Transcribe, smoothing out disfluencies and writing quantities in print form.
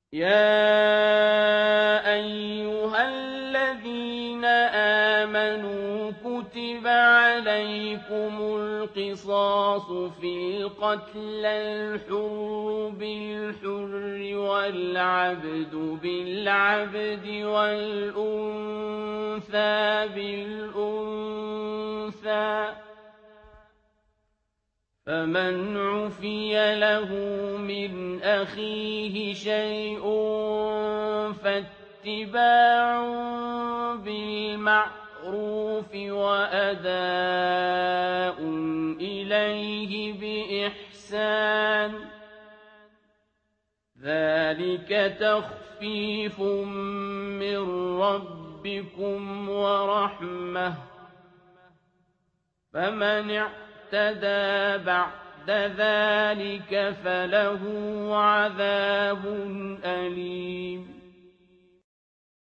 يَا أَيُّهَا الَّذِينَ آمَنُوا كُتِبَ عَلَيْكُمُ الْقِصَاصُ فِي الْقَتْلَى الْحُرُّ بِالْحُرِّ وَالْعَبْدُ بِالْعَبْدِ وَالْأُنثَىٰ بِالْأُنثَىٰ ۚ فَمَنْ عُفِيَ لَهُ مِنْ أَخِيهِ شَيْءٌ فَاتِّبَاعٌ بِالْمَعْرُوفِ وَأَدَاءٌ إِلَيْهِ بِإِحْسَانٍ ۗ ذَٰلِكَ تَخْفِيفٌ مِّن رَّبِّكُمْ وَرَحْمَةٌ ۗ فَمَنِ اعْتَدَىٰ بَعْدَ ذَٰلِكَ فَلَهُ عَذَابٌ أَلِيمٌ